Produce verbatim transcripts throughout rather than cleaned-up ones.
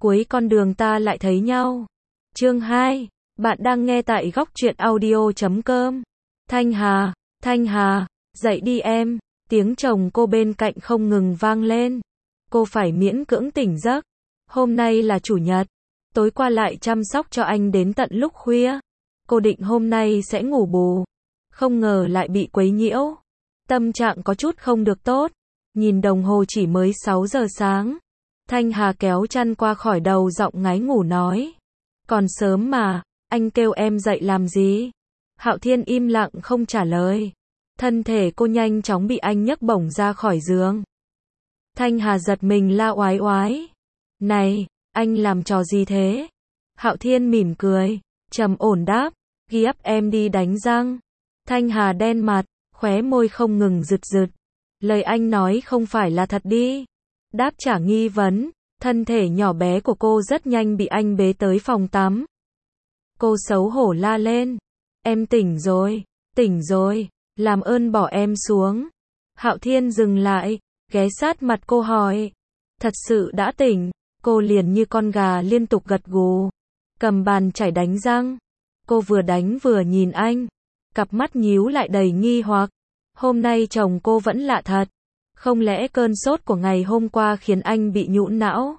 cuối con đường ta lại thấy nhau. Chương hai, bạn đang nghe tại góc truyện audio chấm com. Thanh Hà, Thanh Hà, dậy đi em, tiếng chồng cô bên cạnh không ngừng vang lên. Cô phải miễn cưỡng tỉnh giấc. Hôm nay là chủ nhật, tối qua lại chăm sóc cho anh đến tận lúc khuya. Cô định hôm nay sẽ ngủ bù, không ngờ lại bị quấy nhiễu. Tâm trạng có chút không được tốt, nhìn đồng hồ chỉ mới sáu giờ sáng. Thanh Hà kéo chăn qua khỏi đầu, giọng ngái ngủ nói. Còn sớm mà, anh kêu em dậy làm gì? Hạo Thiên im lặng không trả lời. Thân thể cô nhanh chóng bị anh nhấc bổng ra khỏi giường. Thanh Hà giật mình la oái oái. Này, anh làm trò gì thế? Hạo Thiên mỉm cười, trầm ổn đáp, ghi ấp em đi đánh răng. Thanh Hà đen mặt, khóe môi không ngừng rực rực. Lời anh nói không phải là thật đi. Đáp trả nghi vấn, thân thể nhỏ bé của cô rất nhanh bị anh bế tới phòng tắm. Cô xấu hổ la lên. Em tỉnh rồi, tỉnh rồi, làm ơn bỏ em xuống. Hạo Thiên dừng lại, ghé sát mặt cô hỏi. Thật sự đã tỉnh, cô liền như con gà liên tục gật gù. Cầm bàn chải đánh răng. Cô vừa đánh vừa nhìn anh. Cặp mắt nhíu lại đầy nghi hoặc. Hôm nay chồng cô vẫn lạ thật. Không lẽ cơn sốt của ngày hôm qua khiến anh bị nhũn não?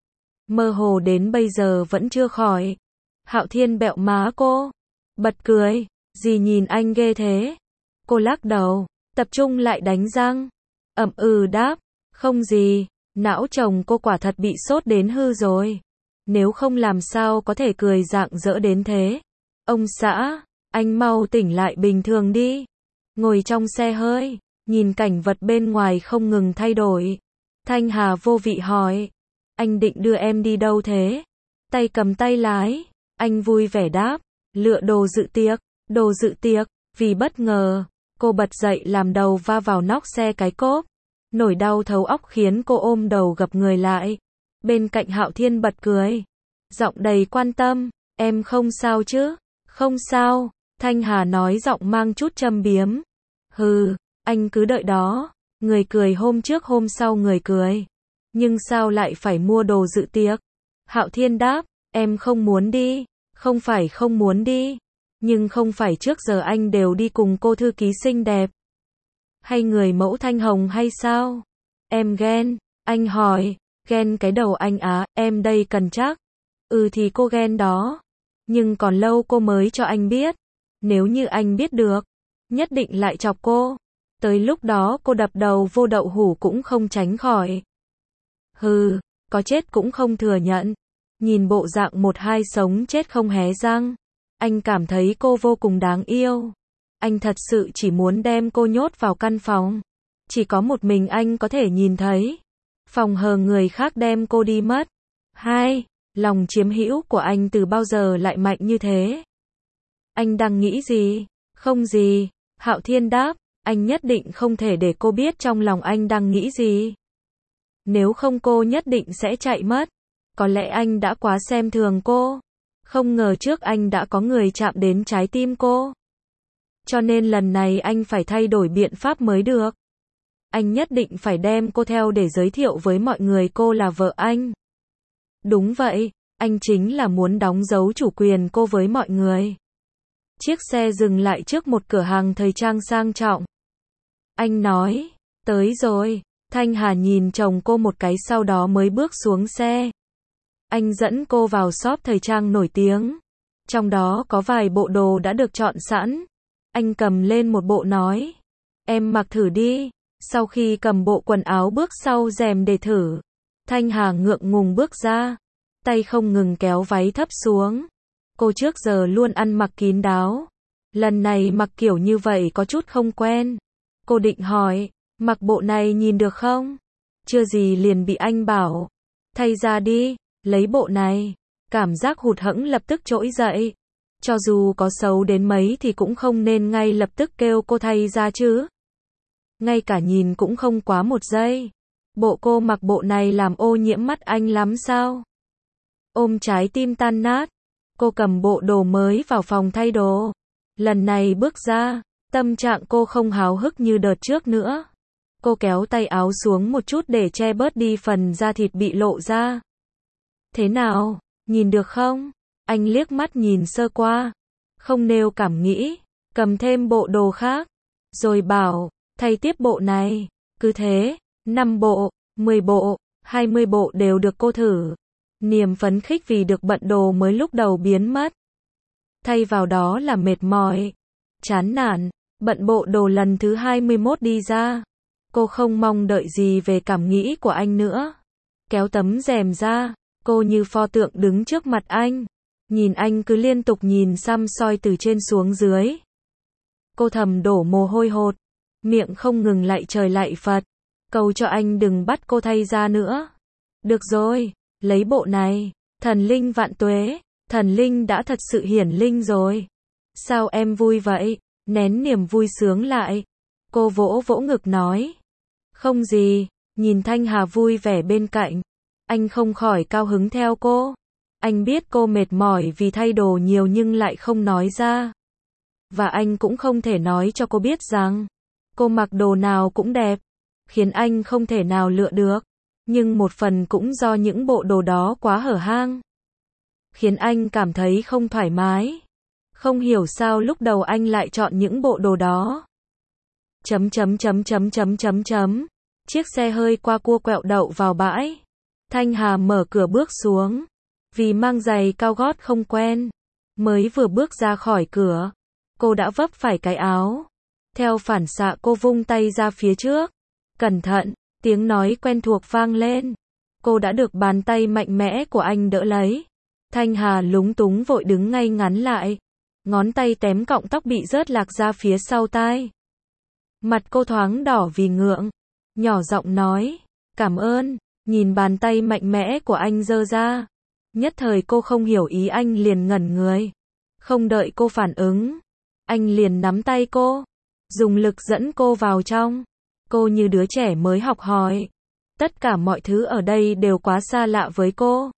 Mơ hồ đến bây giờ vẫn chưa khỏi. Hạo Thiên bẹo má cô. Bật cười. Gì nhìn anh ghê thế? Cô lắc đầu. Tập trung lại đánh răng. Ậm ừ đáp. Không gì. Não chồng cô quả thật bị sốt đến hư rồi. Nếu không làm sao có thể cười rạng rỡ đến thế. Ông xã, anh mau tỉnh lại bình thường đi. Ngồi trong xe hơi, nhìn cảnh vật bên ngoài không ngừng thay đổi. Thanh Hà vô vị hỏi. Anh định đưa em đi đâu thế? Tay cầm tay lái. Anh vui vẻ đáp. Lựa đồ dự tiệc. Đồ dự tiệc. Vì bất ngờ, cô bật dậy làm đầu va vào nóc xe cái cốp. Nỗi đau thấu óc khiến cô ôm đầu gập người lại. Bên cạnh Hạo Thiên bật cười. Giọng đầy quan tâm. Em không sao chứ? Không sao. Thanh Hà nói giọng mang chút châm biếm. Hừ, anh cứ đợi đó. Người cười hôm trước hôm sau người cười. Nhưng sao lại phải mua đồ dự tiệc? Hạo Thiên đáp. Em không muốn đi. Không phải không muốn đi. Nhưng không phải trước giờ anh đều đi cùng cô thư ký xinh đẹp. Hay người mẫu Thanh Hồng hay sao? Em ghen. Anh hỏi. Ghen cái đầu anh á, em đây cần chắc. Ừ thì cô ghen đó. Nhưng còn lâu cô mới cho anh biết. Nếu như anh biết được, nhất định lại chọc cô. Tới lúc đó cô đập đầu vô đậu hũ cũng không tránh khỏi. Hừ, có chết cũng không thừa nhận. Nhìn bộ dạng một hai sống chết không hé răng. Anh cảm thấy cô vô cùng đáng yêu. Anh thật sự chỉ muốn đem cô nhốt vào căn phòng. Chỉ có một mình anh có thể nhìn thấy. Phòng hờ người khác đem cô đi mất. Hai, lòng chiếm hữu của anh từ bao giờ lại mạnh như thế? Anh đang nghĩ gì? Không gì. Hạo Thiên đáp. Anh nhất định không thể để cô biết trong lòng anh đang nghĩ gì. Nếu không cô nhất định sẽ chạy mất. Có lẽ anh đã quá xem thường cô. Không ngờ trước anh đã có người chạm đến trái tim cô. Cho nên lần này anh phải thay đổi biện pháp mới được. Anh nhất định phải đem cô theo để giới thiệu với mọi người cô là vợ anh. Đúng vậy, anh chính là muốn đóng dấu chủ quyền cô với mọi người. Chiếc xe dừng lại trước một cửa hàng thời trang sang trọng. Anh nói, tới rồi. Thanh Hà nhìn chồng cô một cái sau đó mới bước xuống xe. Anh dẫn cô vào shop thời trang nổi tiếng. Trong đó có vài bộ đồ đã được chọn sẵn. Anh cầm lên một bộ nói. Em mặc thử đi. Sau khi cầm bộ quần áo bước sau rèm để thử. Thanh Hà ngượng ngùng bước ra. Tay không ngừng kéo váy thấp xuống. Cô trước giờ luôn ăn mặc kín đáo. Lần này mặc kiểu như vậy có chút không quen. Cô định hỏi. Mặc bộ này nhìn được không? Chưa gì liền bị anh bảo. Thay ra đi. Lấy bộ này. Cảm giác hụt hẫng lập tức trỗi dậy. Cho dù có xấu đến mấy thì cũng không nên ngay lập tức kêu cô thay ra chứ. Ngay cả nhìn cũng không quá một giây. Bộ cô mặc bộ này làm ô nhiễm mắt anh lắm sao? Ôm trái tim tan nát. Cô cầm bộ đồ mới vào phòng thay đồ. Lần này bước ra, tâm trạng cô không háo hức như đợt trước nữa. Cô kéo tay áo xuống một chút để che bớt đi phần da thịt bị lộ ra. Thế nào, nhìn được không? Anh liếc mắt nhìn sơ qua, không nêu cảm nghĩ, cầm thêm bộ đồ khác, rồi bảo, thay tiếp bộ này. Cứ thế, năm bộ, mười bộ, hai mươi bộ đều được cô thử. Niềm phấn khích vì được bận đồ mới lúc đầu biến mất. Thay vào đó là mệt mỏi, chán nản, bận bộ đồ lần thứ hai mươi mốt đi ra. Cô không mong đợi gì về cảm nghĩ của anh nữa. Kéo tấm rèm ra, cô như pho tượng đứng trước mặt anh. Nhìn anh cứ liên tục nhìn xăm soi từ trên xuống dưới. Cô thầm đổ mồ hôi hột, miệng không ngừng lạy trời lạy Phật, cầu cho anh đừng bắt cô thay ra nữa. Được rồi, lấy bộ này, thần linh vạn tuế, thần linh đã thật sự hiển linh rồi. Sao em vui vậy? Nén niềm vui sướng lại. Cô vỗ vỗ ngực nói. Không gì, nhìn Thanh Hà vui vẻ bên cạnh. Anh không khỏi cao hứng theo cô. Anh biết cô mệt mỏi vì thay đồ nhiều nhưng lại không nói ra. Và anh cũng không thể nói cho cô biết rằng cô mặc đồ nào cũng đẹp, khiến anh không thể nào lựa được. Nhưng một phần cũng do những bộ đồ đó quá hở hang, khiến anh cảm thấy không thoải mái. Không hiểu sao lúc đầu anh lại chọn những bộ đồ đó. Chấm chấm chấm chấm chấm chấm chấm. Chiếc xe hơi qua cua quẹo đậu vào bãi. Thanh Hà mở cửa bước xuống. Vì mang giày cao gót không quen, mới vừa bước ra khỏi cửa, cô đã vấp phải cái áo. Theo phản xạ cô vung tay ra phía trước. Cẩn thận, tiếng nói quen thuộc vang lên. Cô đã được bàn tay mạnh mẽ của anh đỡ lấy. Thanh Hà lúng túng vội đứng ngay ngắn lại. Ngón tay tém cọng tóc bị rớt lạc ra phía sau tai. Mặt cô thoáng đỏ vì ngượng. Nhỏ giọng nói, cảm ơn. Nhìn bàn tay mạnh mẽ của anh giơ ra. Nhất thời cô không hiểu ý anh liền ngẩn người. Không đợi cô phản ứng, anh liền nắm tay cô, dùng lực dẫn cô vào trong. Cô như đứa trẻ mới học hỏi. Tất cả mọi thứ ở đây đều quá xa lạ với cô,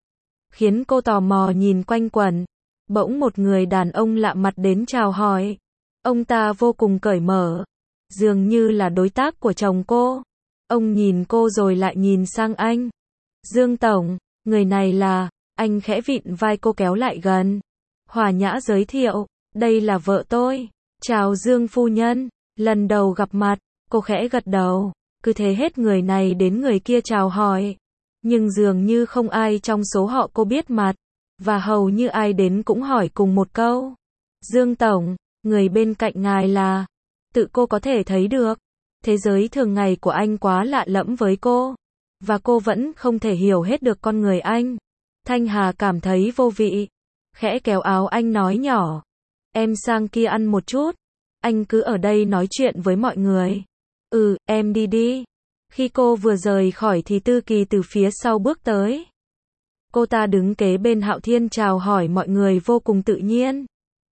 khiến cô tò mò nhìn quanh quẩn. Bỗng một người đàn ông lạ mặt đến chào hỏi. Ông ta vô cùng cởi mở, dường như là đối tác của chồng cô. Ông nhìn cô rồi lại nhìn sang anh. Dương Tổng, người này là... Anh khẽ vịn vai cô kéo lại gần. Hòa nhã giới thiệu, đây là vợ tôi. Chào Dương phu nhân. Lần đầu gặp mặt, cô khẽ gật đầu. Cứ thế hết người này đến người kia chào hỏi. Nhưng dường như không ai trong số họ cô biết mặt. Và hầu như ai đến cũng hỏi cùng một câu. Dương Tổng, người bên cạnh ngài là... Tự cô có thể thấy được. Thế giới thường ngày của anh quá lạ lẫm với cô. Và cô vẫn không thể hiểu hết được con người anh. Thanh Hà cảm thấy vô vị. Khẽ kéo áo anh nói nhỏ. Em sang kia ăn một chút. Anh cứ ở đây nói chuyện với mọi người. Ừ, em đi đi. Khi cô vừa rời khỏi thì Tư Kỳ từ phía sau bước tới. Cô ta đứng kế bên Hạo Thiên chào hỏi mọi người vô cùng tự nhiên.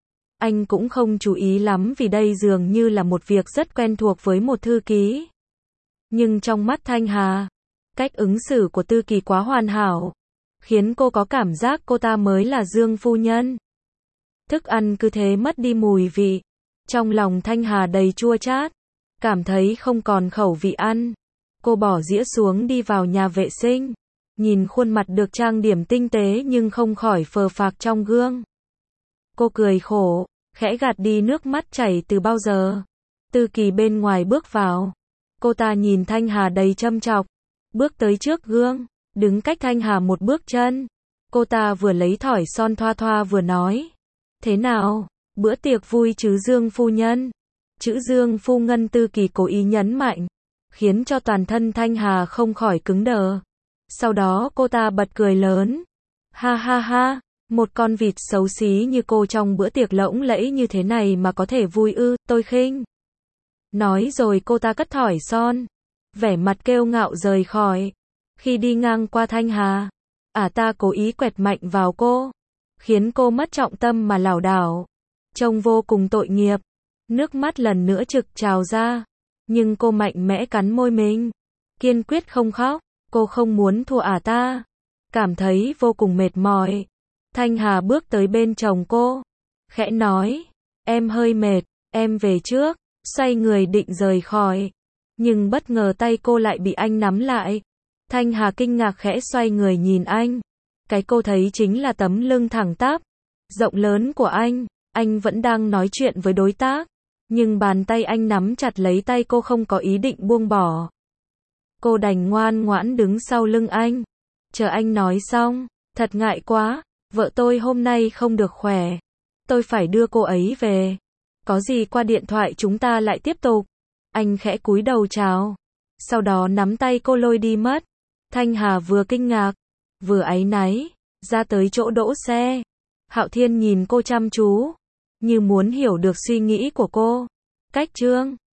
Anh cũng không chú ý lắm vì đây dường như là một việc rất quen thuộc với một thư ký. Nhưng trong mắt Thanh Hà, cách ứng xử của Tư Kỳ quá hoàn hảo, khiến cô có cảm giác cô ta mới là Dương phu nhân. Thức ăn cứ thế mất đi mùi vị. Trong lòng Thanh Hà đầy chua chát, cảm thấy không còn khẩu vị ăn. Cô bỏ dĩa xuống đi vào nhà vệ sinh, nhìn khuôn mặt được trang điểm tinh tế nhưng không khỏi phờ phạc trong gương. Cô cười khổ, khẽ gạt đi nước mắt chảy từ bao giờ. Tư Kỳ bên ngoài bước vào. Cô ta nhìn Thanh Hà đầy châm chọc, bước tới trước gương, đứng cách Thanh Hà một bước chân. Cô ta vừa lấy thỏi son thoa thoa vừa nói. Thế nào, bữa tiệc vui chứ Dương phu nhân? Chữ Dương phu ngân Tư Kỳ cố ý nhấn mạnh, khiến cho toàn thân Thanh Hà không khỏi cứng đờ. Sau đó cô ta bật cười lớn. Ha ha ha, một con vịt xấu xí như cô trong bữa tiệc lộng lẫy như thế này mà có thể vui ư, tôi khinh. Nói rồi cô ta cất thỏi son, vẻ mặt kiêu ngạo rời khỏi. Khi đi ngang qua Thanh Hà, ả ta cố ý quẹt mạnh vào cô, khiến cô mất trọng tâm mà lảo đảo. Trông vô cùng tội nghiệp. Nước mắt lần nữa trực trào ra. Nhưng cô mạnh mẽ cắn môi mình, kiên quyết không khóc. Cô không muốn thua ả ta. Cảm thấy vô cùng mệt mỏi, Thanh Hà bước tới bên chồng cô, khẽ nói, em hơi mệt, em về trước. Xoay người định rời khỏi, nhưng bất ngờ tay cô lại bị anh nắm lại. Thanh Hà kinh ngạc khẽ xoay người nhìn anh. Cái cô thấy chính là tấm lưng thẳng tắp, rộng lớn của anh. Anh vẫn đang nói chuyện với đối tác, nhưng bàn tay anh nắm chặt lấy tay cô không có ý định buông bỏ. Cô đành ngoan ngoãn đứng sau lưng anh, chờ anh nói xong. Thật ngại quá, vợ tôi hôm nay không được khỏe. Tôi phải đưa cô ấy về. Có gì qua điện thoại chúng ta lại tiếp tục. Anh khẽ cúi đầu chào, sau đó nắm tay cô lôi đi mất. Thanh Hà vừa kinh ngạc, vừa áy náy, ra tới chỗ đỗ xe. Hạo Thiên nhìn cô chăm chú, như muốn hiểu được suy nghĩ của cô. Cách chương